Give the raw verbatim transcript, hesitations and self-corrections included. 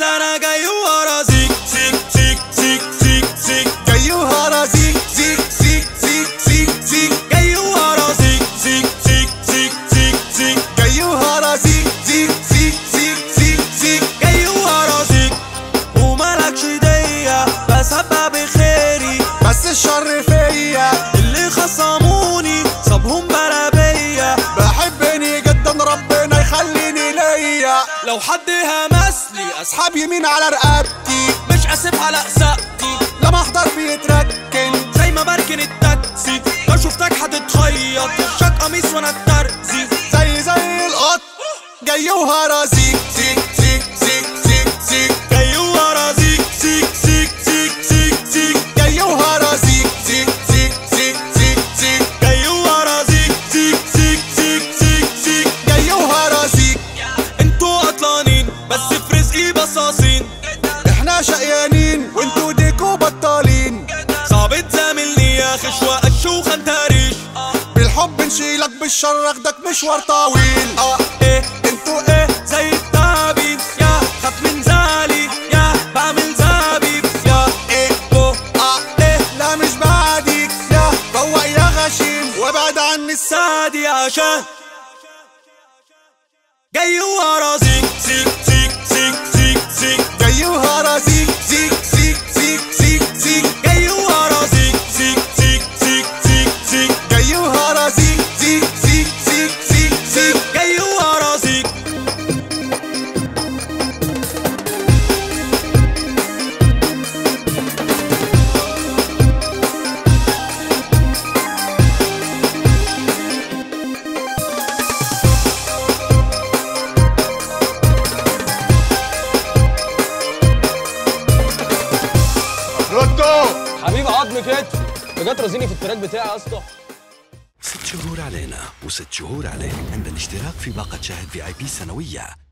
انا جاي ورا زيك زيك زيك زيك زيك زيك جاي ورا زيك زيك زيك زيك زيك زيك جاي ورا زيك زيك زيك زيك زيك زيك جاي ورا زيك زيك زيك زيك زيك زيك جاي ورا زيك ومالكش دية بس هبقى بخيري بس الشر فيا اللي خصموني صابهم بلا بيا بحبني جدا ربنا يخليني ليا لو حد همسلي اسحب يمين على رقبتي مش اسف على سقتي لما احضر بيتركن زي ما بركن التاكسي لو شفتك هتتخيط وشك قميص وانا الترزي زي زي القط جاي ورا زيك زيك زيك زيك زيك زيك جاي ورا زيك زيك زيك زيك زيك زيك جاي ورا زيك زيك زيك زيك زيك زيك جاي ورا زيك زيك زيك زيك زيك زيك جاي ورا زيك انتوا قطلانين بس في رزقي بصاصين احنا شقيانين وانتوا ديكوا بطالين صعب تزاملني يا خش وقش وخنتريش بالحب نشيلك بالشر اخدك مشوار طويل اه ايه انتوا ايه زي التعابين يا خاف من زعلي يا بعمل زبيب يا ايه بو اه ايه لا مش بعديك يا فوق يا غشيم وابعد عني سادي عشان جاي ورا زيك زيك زيك زيك زيك زيك جاي ورا زيك زيك زيك زيك زيك زيك جاي ورا زيك زيك زيك زيك زيك زيك جاي ورا زيك زيك زيك زيك زيك زيك جاي ورا زيك حبيب عظم كتف بجد رازيني في التراك بتاعي يا اسطى. ست شهور علينا وست شهور عليك عند الاشتراك في باقة شاهد في اي بي سنوية.